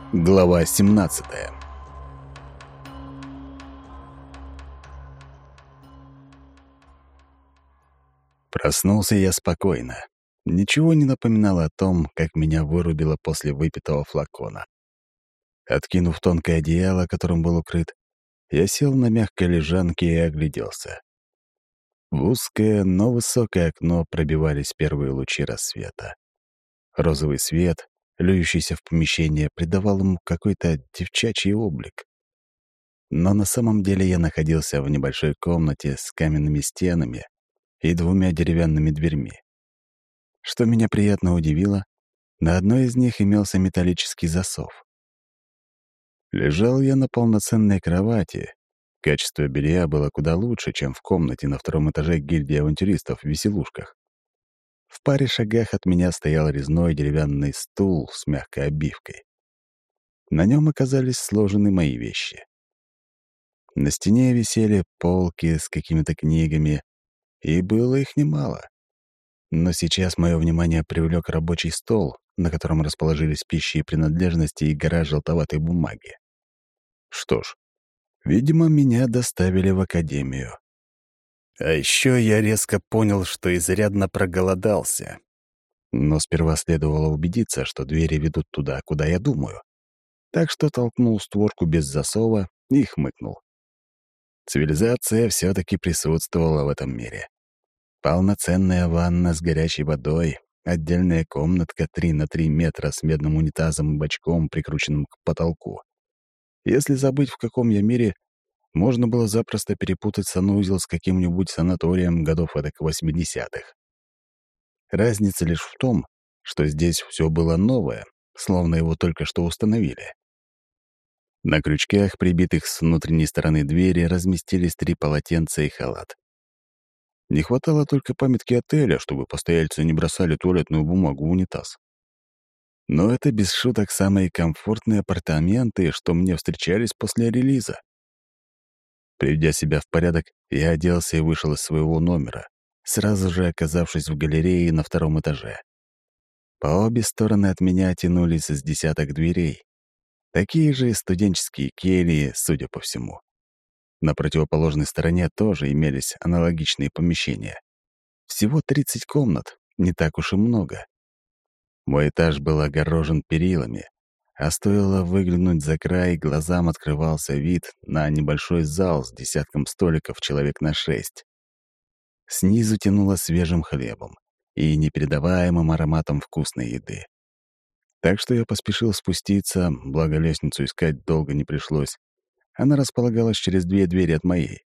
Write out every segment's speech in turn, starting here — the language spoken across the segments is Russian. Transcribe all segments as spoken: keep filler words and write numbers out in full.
Глава семнадцатая. Проснулся я спокойно. Ничего не напоминало о том, как меня вырубило после выпитого флакона. Откинув тонкое одеяло, которым был укрыт, я сел на мягкой лежанке и огляделся. В узкое, но высокое окно пробивались первые лучи рассвета. Розовый свет, льющийся в помещение, придавал ему какой-то девчачий облик. Но на самом деле я находился в небольшой комнате с каменными стенами и двумя деревянными дверьми. Что меня приятно удивило, на одной из них имелся металлический засов. Лежал я на полноценной кровати. Качество белья было куда лучше, чем в комнате на втором этаже гильдии авантюристов в веселушках. В паре шагах от меня стоял резной деревянный стул с мягкой обивкой. На нем оказались сложены мои вещи. На стене висели полки с какими-то книгами, и было их немало. Но сейчас мое внимание привлек рабочий стол, на котором расположились пищи и принадлежности и гора желтоватой бумаги. Что ж, видимо, меня доставили в академию. А еще я резко понял, что изрядно проголодался. Но сперва следовало убедиться, что двери ведут туда, куда я думаю. Так что толкнул створку без засова и хмыкнул. Цивилизация все-таки присутствовала в этом мире. Полноценная ванна с горячей водой, отдельная комнатка три на три метра с медным унитазом и бачком, прикрученным к потолку. Если забыть, в каком я мире, можно было запросто перепутать санузел с каким-нибудь санаторием годов эдак восьмидесятых. Разница лишь в том, что здесь все было новое, словно его только что установили. На крючках, прибитых с внутренней стороны двери, разместились три полотенца и халат. Не хватало только памятки отеля, чтобы постояльцы не бросали туалетную бумагу в унитаз. Но это без шуток самые комфортные апартаменты, что мне встречались после релиза. Приведя себя в порядок, я оделся и вышел из своего номера, сразу же оказавшись в галерее на втором этаже. По обе стороны от меня тянулись с десяток дверей. Такие же студенческие кельи, судя по всему. На противоположной стороне тоже имелись аналогичные помещения. Всего тридцать комнат, не так уж и много. Мой этаж был огорожен перилами, а стоило выглянуть за край, глазам открывался вид на небольшой зал с десятком столиков человек на шесть. Снизу тянуло свежим хлебом и непередаваемым ароматом вкусной еды. Так что я поспешил спуститься, благо лестницу искать долго не пришлось. Она располагалась через две двери от моей.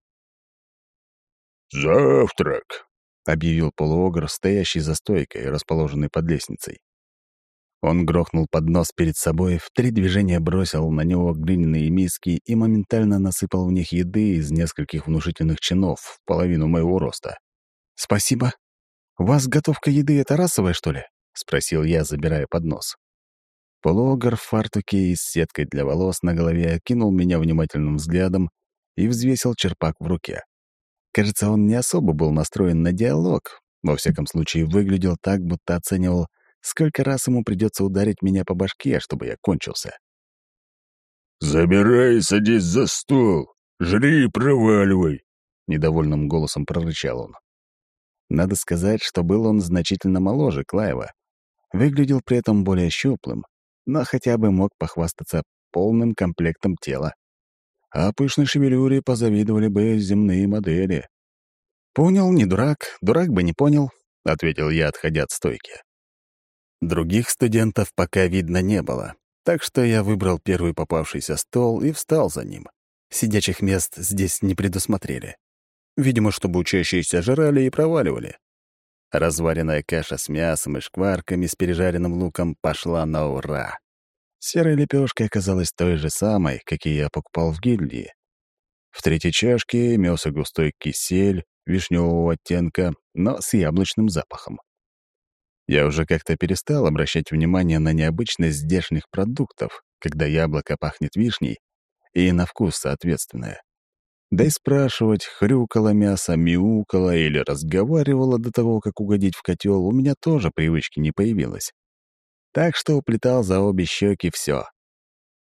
«Завтрак!» — объявил полуогр, стоящий за стойкой, расположенной под лестницей. Он грохнул поднос перед собой, в три движения бросил на него глиняные миски и моментально насыпал в них еды из нескольких внушительных чинов в половину моего роста. «Спасибо. У вас готовка еды — это расовая, что ли?» — спросил я, забирая поднос. Полуогр в фартуке и с сеткой для волос на голове окинул меня внимательным взглядом и взвесил черпак в руке. Кажется, он не особо был настроен на диалог, во всяком случае выглядел так, будто оценивал, сколько раз ему придется ударить меня по башке, чтобы я кончился. «Забирай и садись за стол. Жри и проваливай», — недовольным голосом прорычал он. Надо сказать, что был он значительно моложе Клаева. Выглядел при этом более щуплым, но хотя бы мог похвастаться полным комплектом тела. А пышной шевелюре позавидовали бы земные модели. «Понял, не дурак, дурак бы не понял», — ответил я, отходя от стойки. Других студентов пока видно не было, так что я выбрал первый попавшийся стол и встал за ним. Сидячих мест здесь не предусмотрели. Видимо, чтобы учащиеся жрали и проваливали. Разваренная каша с мясом и шкварками с пережаренным луком пошла на ура. Серая лепешка оказалась той же самой, какие я покупал в гильдии. В третьей чашке имелся густой кисель вишневого оттенка, но с яблочным запахом. Я уже как-то перестал обращать внимание на необычность здешних продуктов, когда яблоко пахнет вишней, и на вкус соответственное. Да и спрашивать, хрюкало мясо, мяукало или разговаривало до того, как угодить в котел, у меня тоже привычки не появилось. Так что уплетал за обе щеки все.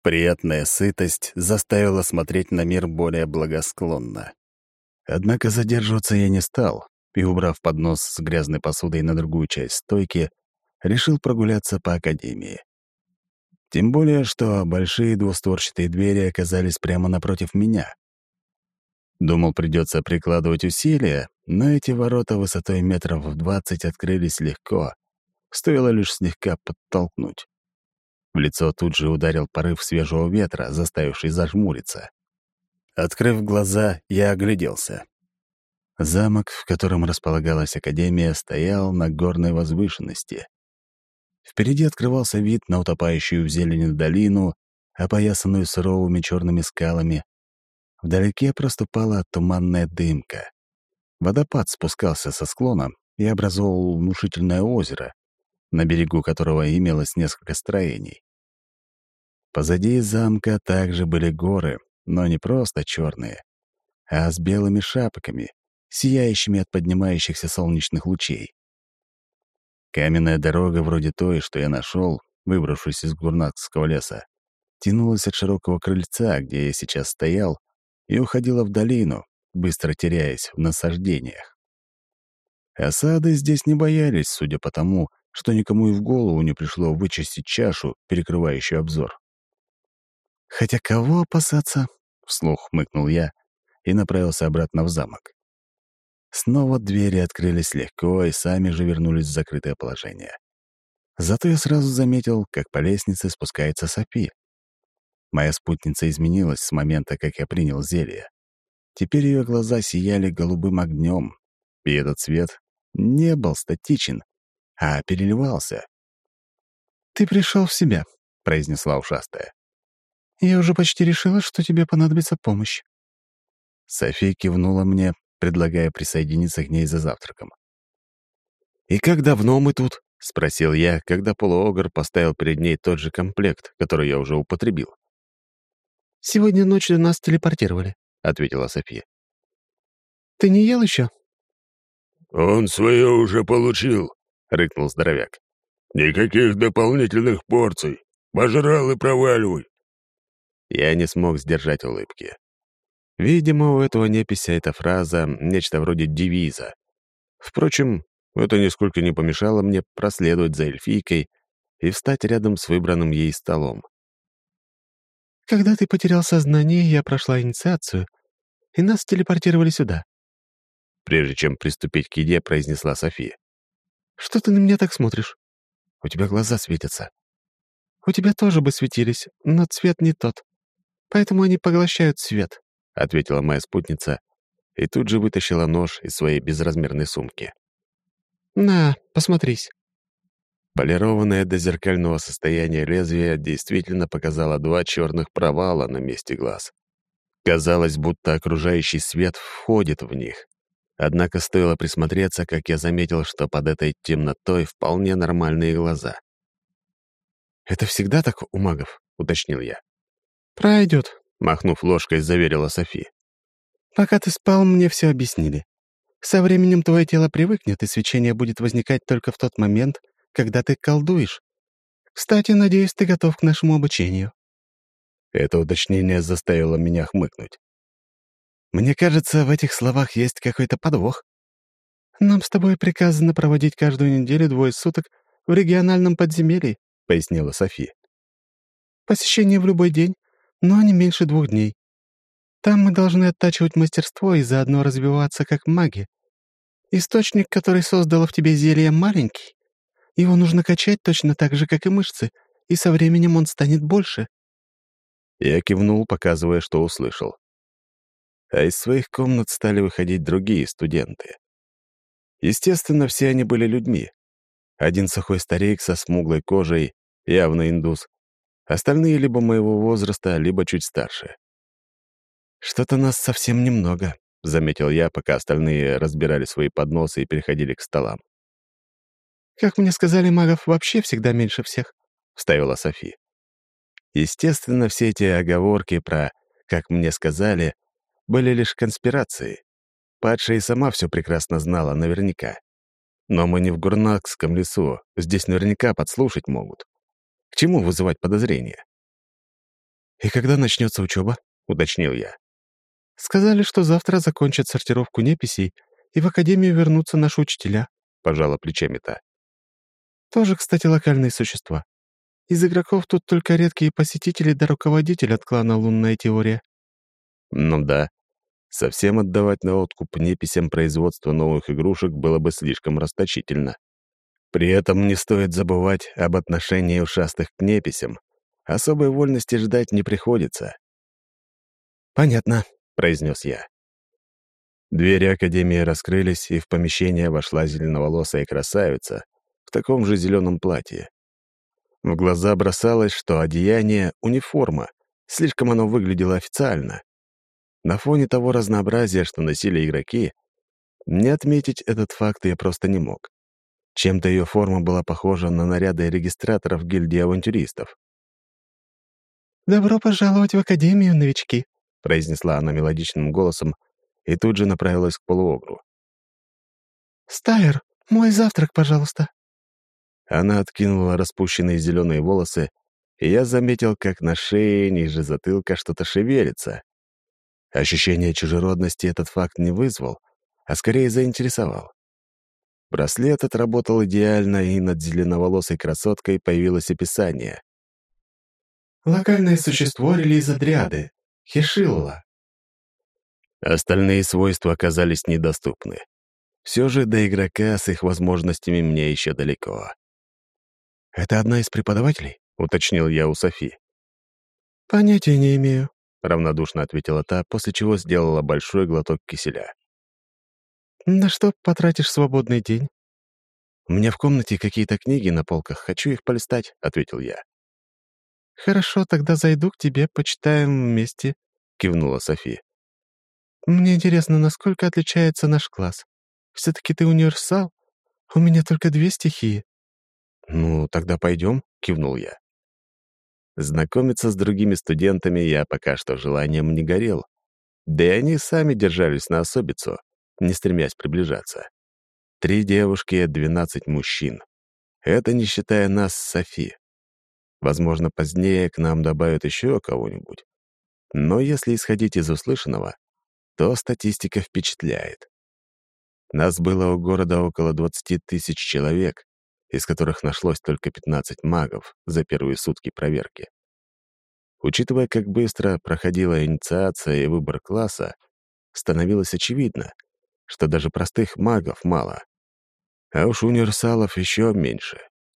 Приятная сытость заставила смотреть на мир более благосклонно. Однако задерживаться я не стал и, убрав поднос с грязной посудой на другую часть стойки, решил прогуляться по академии. Тем более, что большие двустворчатые двери оказались прямо напротив меня. Думал, придется прикладывать усилия, но эти ворота высотой метров в двадцать открылись легко, стоило лишь слегка подтолкнуть. В лицо тут же ударил порыв свежего ветра, заставивший зажмуриться. Открыв глаза, я огляделся. Замок, в котором располагалась академия, стоял на горной возвышенности. Впереди открывался вид на утопающую в зелени долину, опоясанную суровыми черными скалами. Вдалеке проступала туманная дымка. Водопад спускался со склона и образовывал внушительное озеро, на берегу которого имелось несколько строений. Позади замка также были горы, но не просто черные, а с белыми шапками, сияющими от поднимающихся солнечных лучей. Каменная дорога вроде той, что я нашел, выбравшись из гурнатского леса, тянулась от широкого крыльца, где я сейчас стоял, и уходила в долину, быстро теряясь в насаждениях. Осады здесь не боялись, судя по тому, что никому и в голову не пришло вычистить чашу, перекрывающую обзор. «Хотя кого опасаться?» — вслух хмыкнул я и направился обратно в замок. Снова двери открылись легко и сами же вернулись в закрытое положение. Зато я сразу заметил, как по лестнице спускается Софи. Моя спутница изменилась с момента, как я принял зелье. Теперь ее глаза сияли голубым огнем, и этот цвет не был статичен, а переливался. «Ты пришел в себя», — произнесла ушастая. «Я уже почти решила, что тебе понадобится помощь». София кивнула мне, предлагая присоединиться к ней за завтраком. «И как давно мы тут?» — спросил я, когда полуогр поставил перед ней тот же комплект, который я уже употребил. «Сегодня ночью нас телепортировали», — ответила София. «Ты не ел еще?» «Он свое уже получил», — рыкнул здоровяк. «Никаких дополнительных порций. Пожрал и проваливай». Я не смог сдержать улыбки. Видимо, у этого непися эта фраза — нечто вроде девиза. Впрочем, это нисколько не помешало мне проследовать за эльфийкой и встать рядом с выбранным ей столом. «Когда ты потерял сознание, я прошла инициацию, и нас телепортировали сюда». Прежде чем приступить к еде, произнесла София. «Что ты на меня так смотришь?» «У тебя глаза светятся». «У тебя тоже бы светились, но цвет не тот. Поэтому они поглощают свет», — ответила моя спутница и тут же вытащила нож из своей безразмерной сумки. «На, посмотрись». Полированное до зеркального состояния лезвие действительно показало два черных провала на месте глаз. Казалось, будто окружающий свет входит в них. Однако стоило присмотреться, как я заметил, что под этой темнотой вполне нормальные глаза. «Это всегда так у магов?» — уточнил я. «Пройдет», — махнув ложкой, заверила София. «Пока ты спал, мне все объяснили. Со временем твое тело привыкнет, и свечение будет возникать только в тот момент, когда ты колдуешь. Кстати, надеюсь, ты готов к нашему обучению». Это уточнение заставило меня хмыкнуть. «Мне кажется, в этих словах есть какой-то подвох». «Нам с тобой приказано проводить каждую неделю двое суток в региональном подземелье», — пояснила София. «Посещение в любой день, но не меньше двух дней. Там мы должны оттачивать мастерство и заодно развиваться как маги. Источник, который создало в тебе зелье, маленький. Его нужно качать точно так же, как и мышцы, и со временем он станет больше». Я кивнул, показывая, что услышал. А из своих комнат стали выходить другие студенты. Естественно, все они были людьми. Один сухой старик со смуглой кожей, явно индус. Остальные либо моего возраста, либо чуть старше. «Что-то нас совсем немного», — заметил я, пока остальные разбирали свои подносы и переходили к столам. «Как мне сказали, магов вообще всегда меньше всех», — вставила София. Естественно, все эти оговорки про «как мне сказали» были лишь конспирацией. Падшая и сама все прекрасно знала наверняка. Но мы не в Гурнакском лесу, здесь наверняка подслушать могут. К чему вызывать подозрения? «И когда начнется учеба?» — уточнил я. «Сказали, что завтра закончат сортировку неписей, и в академию вернутся наши учителя», — пожала плечами та. «Тоже, кстати, локальные существа. Из игроков тут только редкие посетители да руководитель от клана «Лунная теория». Ну да, совсем отдавать на откуп неписям производства новых игрушек было бы слишком расточительно. При этом не стоит забывать об отношении ушастых к неписям. Особой вольности ждать не приходится. «Понятно», — произнес я. Двери академии раскрылись, и в помещение вошла зеленоволосая красавица в таком же зеленом платье. В глаза бросалось, что одеяние — униформа, слишком оно выглядело официально. На фоне того разнообразия, что носили игроки, не отметить этот факт я просто не мог. Чем-то ее форма была похожа на наряды регистраторов гильдии авантюристов. «Добро пожаловать в академию, новички», — произнесла она мелодичным голосом и тут же направилась к полуогру. «Стайр, мой завтрак, пожалуйста». Она откинула распущенные зеленые волосы, и я заметил, как на шее ниже затылка что-то шевелится. Ощущение чужеродности этот факт не вызвал, а скорее заинтересовал. Браслет отработал идеально, и над зеленоволосой красоткой появилось описание. «Локальное существо релиза Дриады. Хешилла». Остальные свойства оказались недоступны. Все же до игрока с их возможностями мне еще далеко. «Это одна из преподавателей?» — уточнил я у Софи. «Понятия не имею», — равнодушно ответила та, после чего сделала большой глоток киселя. «На что потратишь свободный день?» «У меня в комнате какие-то книги на полках, хочу их полистать», — ответил я. «Хорошо, тогда зайду к тебе, почитаем вместе», — кивнула Софи. «Мне интересно, насколько отличается наш класс. Все-таки ты универсал? У меня только две стихии». «Ну, тогда пойдем», — кивнул я. Знакомиться с другими студентами я пока что желанием не горел, да и они сами держались на особицу, не стремясь приближаться. Три девушки, двенадцать мужчин. Это не считая нас с Софи. Возможно, позднее к нам добавят еще кого-нибудь. Но если исходить из услышанного, то статистика впечатляет. Нас было у города около двадцати тысяч человек, из которых нашлось только пятнадцать магов за первые сутки проверки. Учитывая, как быстро проходила инициация и выбор класса, становилось очевидно, что даже простых магов мало, а уж универсалов еще меньше.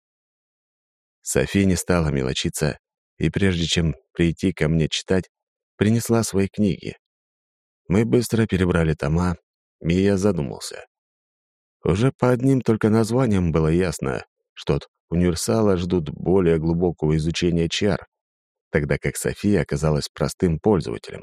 Софи не стала мелочиться, и прежде чем прийти ко мне читать, принесла свои книги. Мы быстро перебрали тома, и я задумался. Уже по одним только названиям было ясно, что от универсала ждут более глубокого изучения чар, тогда как София оказалась простым пользователем.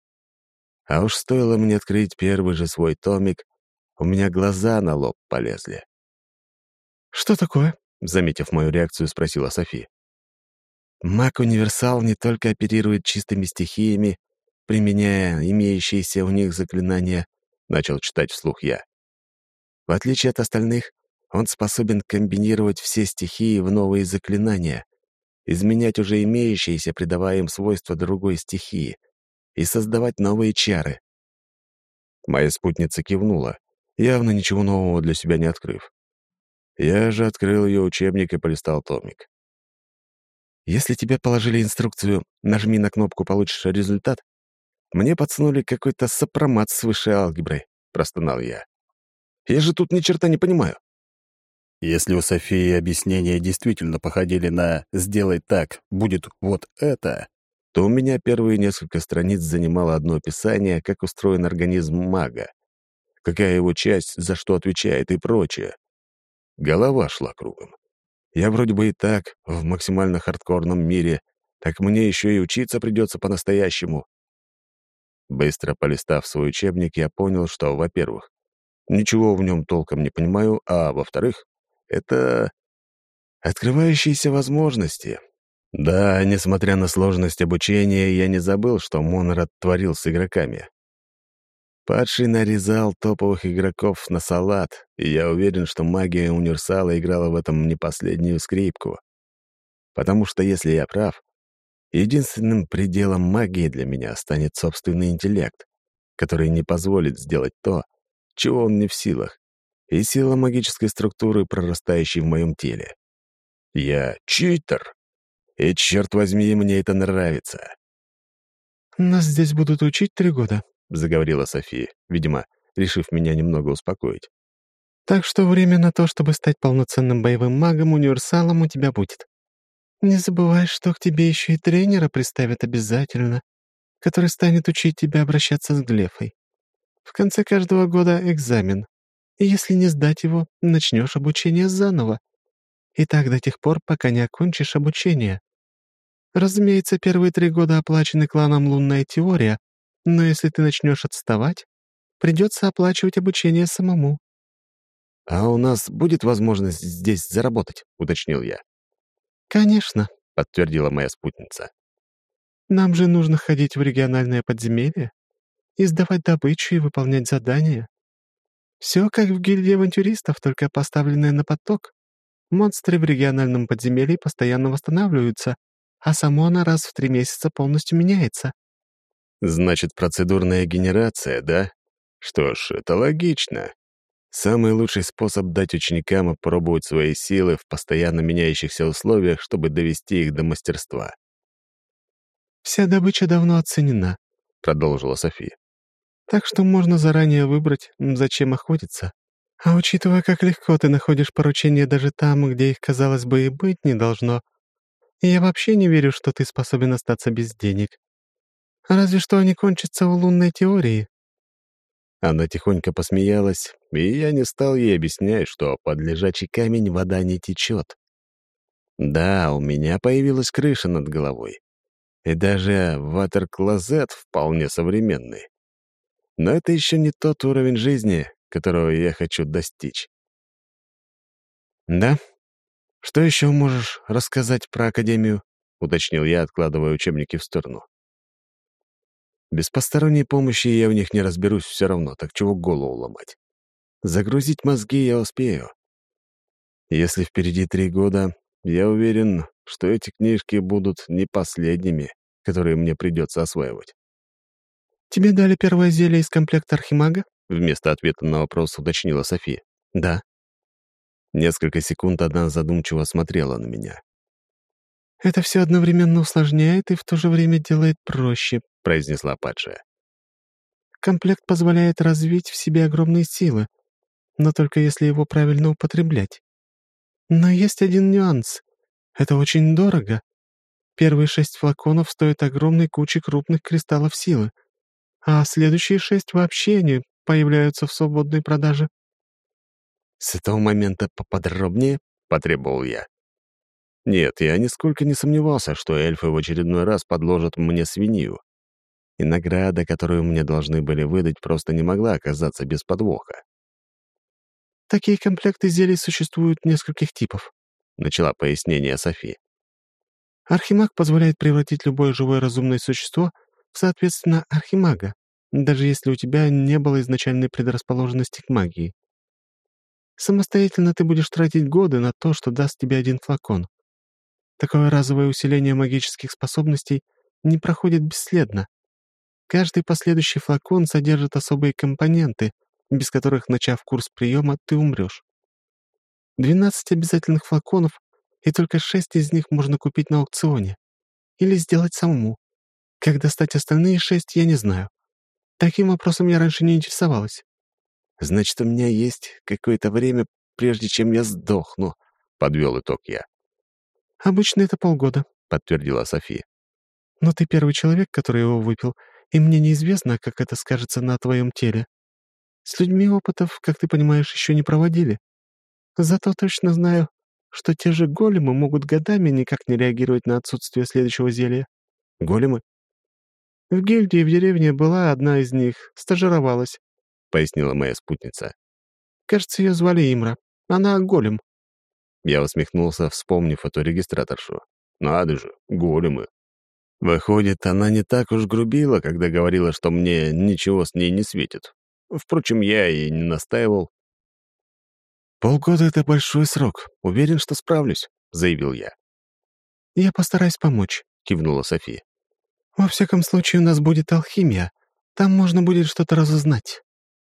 А уж стоило мне открыть первый же свой томик, у меня глаза на лоб полезли. «Что такое?» — заметив мою реакцию, спросила Софи. Маг-универсал не только оперирует чистыми стихиями, применяя имеющиеся у них заклинания, начал читать вслух я. В отличие от остальных, он способен комбинировать все стихии в новые заклинания, изменять уже имеющиеся, придавая им свойства другой стихии, и создавать новые чары. Моя спутница кивнула, явно ничего нового для себя не открыв. Я же открыл ее учебник и полистал томик. Если тебе положили инструкцию «нажми на кнопку, получишь результат», мне подсунули какой-то сопромат с высшей алгеброй, простонал я. Я же тут ни черта не понимаю. Если у Софии объяснения действительно походили на «сделай так, будет вот это», то у меня первые несколько страниц занимало одно описание, как устроен организм мага, какая его часть за что отвечает и прочее. Голова шла кругом. Я вроде бы и так в максимально хардкорном мире, так мне еще и учиться придется по-настоящему. Быстро полистав свой учебник, я понял, что, во-первых, ничего в нем толком не понимаю, а, во-вторых, это открывающиеся возможности. Да, несмотря на сложность обучения, я не забыл, что Монрад творил с игроками. Падший нарезал топовых игроков на салат, и я уверен, что магия универсала играла в этом не последнюю скрипку. Потому что, если я прав, Единственным пределом магии для меня станет собственный интеллект, который не позволит сделать то, чего он не в силах, и сила магической структуры, прорастающей в моем теле. Я читер, и, черт возьми, мне это нравится. «Нас здесь будут учить три года», — заговорила София, видимо, решив меня немного успокоить. «так что время на то, чтобы стать полноценным боевым магом-универсалом, у тебя будет. Не забывай, что к тебе еще и тренера приставят обязательно, который станет учить тебя обращаться с глефой. В конце каждого года экзамен, и если не сдать его, начнешь обучение заново. И так до тех пор, пока не окончишь обучение. Разумеется, первые три года оплачены кланом «Лунная теория», но если ты начнешь отставать, придется оплачивать обучение самому». «А у нас будет возможность здесь заработать?» — уточнил я. «Конечно», — подтвердила моя спутница. «нам же нужно ходить в региональное подземелье и сдавать добычу и выполнять задания. Все как в гильдии авантюристов, только поставленное на поток. Монстры в региональном подземелье постоянно восстанавливаются, а само она раз в три месяца полностью меняется». «Значит, процедурная генерация, да? Что ж, это логично. Самый лучший способ дать ученикам опробовать свои силы в постоянно меняющихся условиях, чтобы довести их до мастерства». «Вся добыча давно оценена», — продолжила София. «так что можно заранее выбрать, м, зачем охотиться. А учитывая, как легко ты находишь поручения даже там, где их, казалось бы, и быть не должно, я вообще не верю, что ты способен остаться без денег. Разве что они кончатся у лунной теории». Она тихонько посмеялась, и я не стал ей объяснять, что под лежачий камень вода не течет. Да, у меня появилась крыша над головой. И даже ватер-клозет вполне современный. Но это еще не тот уровень жизни, которого я хочу достичь. «Да? Что еще можешь рассказать про Академию?» — уточнил я, откладывая учебники в сторону. «Без посторонней помощи я в них не разберусь все равно, так чего голову ломать? Загрузить мозги я успею. Если впереди три года, я уверен, что эти книжки будут не последними, которые мне придется осваивать». «Тебе дали первое зелье из комплекта архимага?» — вместо ответа на вопрос уточнила София. «Да». Несколько секунд она задумчиво смотрела на меня. «Это все одновременно усложняет и в то же время делает проще», — произнесла падшая. «комплект позволяет развить в себе огромные силы, но только если его правильно употреблять. Но есть один нюанс. Это очень дорого. Первые шесть флаконов стоят огромной кучи крупных кристаллов силы, а следующие шесть вообще не появляются в свободной продаже». «С этого момента поподробнее?» — потребовал я. Нет, я нисколько не сомневался, что эльфы в очередной раз подложат мне свинью. И награда, которую мне должны были выдать, просто не могла оказаться без подвоха. «Такие комплекты зелий существуют нескольких типов», — начала пояснение Софи. «Архимаг позволяет превратить любое живое разумное существо в, соответственно, архимага, даже если у тебя не было изначальной предрасположенности к магии. Самостоятельно ты будешь тратить годы на то, что даст тебе один флакон. Такое разовое усиление магических способностей не проходит бесследно. Каждый последующий флакон содержит особые компоненты, без которых, начав курс приема, ты умрешь. Двенадцать обязательных флаконов, и только шесть из них можно купить на аукционе. Или сделать самому. Как достать остальные шесть, я не знаю. Таким вопросом я раньше не интересовалась». «Значит, у меня есть какое-то время, прежде чем я сдохну», — подвел итог я. «Обычно это полгода», — подтвердила София. «но ты первый человек, который его выпил, и мне неизвестно, как это скажется на твоем теле. С людьми опытов, как ты понимаешь, еще не проводили. Зато точно знаю, что те же големы могут годами никак не реагировать на отсутствие следующего зелья». «Големы?» «В гильдии в деревне была одна из них, стажировалась», — пояснила моя спутница. «кажется, ее звали Имра. Она голем». Я усмехнулся, вспомнив эту регистраторшу. «Надо же, големы». Выходит, она не так уж грубила, когда говорила, что мне ничего с ней не светит. Впрочем, я и не настаивал. «Полгода — это большой срок. Уверен, что справлюсь», — заявил я. «Я постараюсь помочь», — кивнула Софи. «Во всяком случае, у нас будет алхимия. Там можно будет что-то разузнать».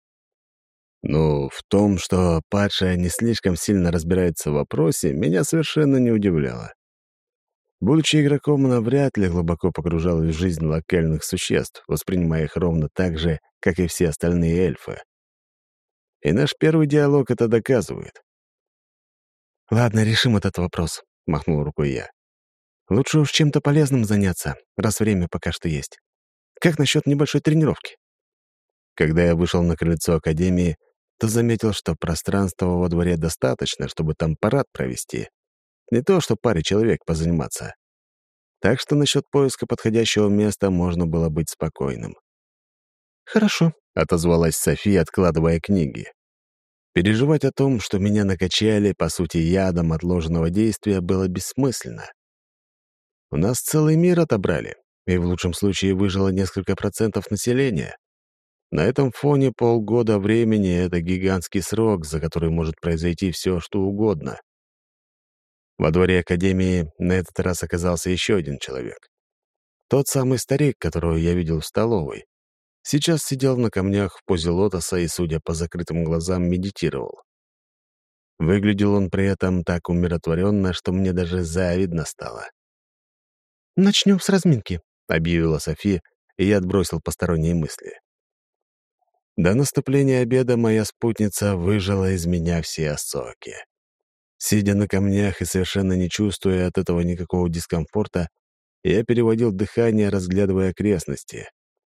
Ну, в том, что падшая не слишком сильно разбирается в вопросе, меня совершенно не удивляло. Будучи игроком, она вряд ли глубоко погружалась в жизнь локальных существ, воспринимая их ровно так же, как и все остальные эльфы. И наш первый диалог это доказывает. «Ладно, решим этот вопрос», — махнул рукой я. «Лучше уж чем-то полезным заняться, раз время пока что есть. Как насчет небольшой тренировки?» Когда я вышел на крыльцо Академии, то заметил, что пространства во дворе достаточно, чтобы там парад провести. Не то, что паре человек позаниматься. Так что насчет поиска подходящего места можно было быть спокойным. «Хорошо», — отозвалась София, откладывая книги. Переживать о том, что меня накачали, по сути, ядом отложенного действия, было бессмысленно. У нас целый мир отобрали, и в лучшем случае выжило несколько процентов населения. На этом фоне полгода времени — это гигантский срок, за который может произойти все, что угодно. Во дворе Академии на этот раз оказался еще один человек. Тот самый старик, которого я видел в столовой. Сейчас сидел на камнях в позе лотоса и, судя по закрытым глазам, медитировал. Выглядел он при этом так умиротворенно, что мне даже завидно стало. «Начнем с разминки», — объявила София, и я отбросил посторонние мысли. До наступления обеда моя спутница выжила из меня все соки. Сидя на камнях и совершенно не чувствуя от этого никакого дискомфорта, я переводил дыхание, разглядывая окрестности.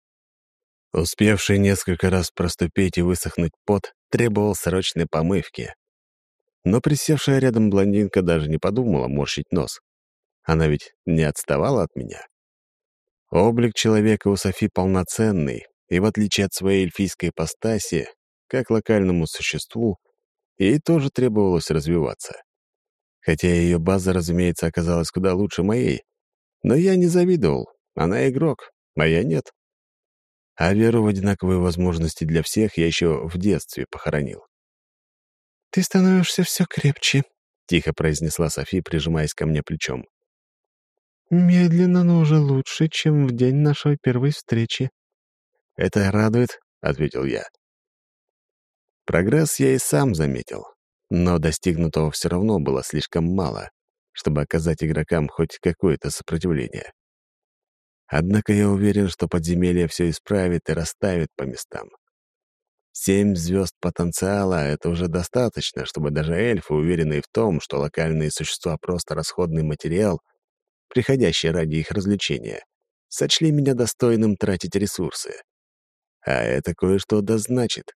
Успевший несколько раз проступить и высохнуть пот требовал срочной помывки. Но присевшая рядом блондинка даже не подумала морщить нос. Она ведь не отставала от меня. Облик человека у Софи полноценный, и в отличие от своей эльфийской ипостаси, как локальному существу, ей тоже требовалось развиваться. Хотя ее база, разумеется, оказалась куда лучше моей. Но я не завидовал. Она игрок, а я нет. А веру в одинаковые возможности для всех я еще в детстве похоронил. «Ты становишься все крепче», — тихо произнесла Софи, прижимаясь ко мне плечом. «Медленно, но уже лучше, чем в день нашей первой встречи». «Это радует», — ответил я. Прогресс я и сам заметил, но достигнутого все равно было слишком мало, чтобы оказать игрокам хоть какое-то сопротивление. Однако я уверен, что подземелье все исправит и расставит по местам. Семь звезд потенциала — это уже достаточно, чтобы даже эльфы, уверенные в том, что локальные существа — просто расходный материал, приходящий ради их развлечения, сочли меня достойным тратить ресурсы. А это кое-что да значит.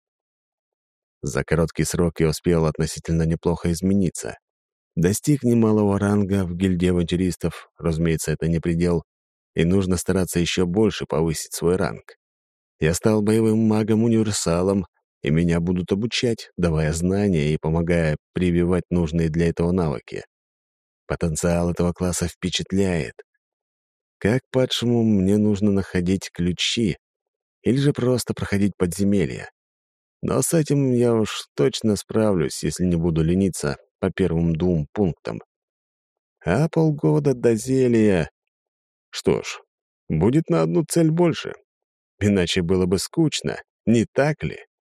За короткий срок я успел относительно неплохо измениться. Достиг немалого ранга в гильдии авантюристов, разумеется, это не предел, и нужно стараться еще больше повысить свой ранг. Я стал боевым магом-универсалом, и меня будут обучать, давая знания и помогая прививать нужные для этого навыки. Потенциал этого класса впечатляет. Как падшему мне нужно находить ключи или же просто проходить подземелья. Но с этим я уж точно справлюсь, если не буду лениться по первым двум пунктам. А полгода до зелья... Что ж, будет на одну цель больше. Иначе было бы скучно, не так ли?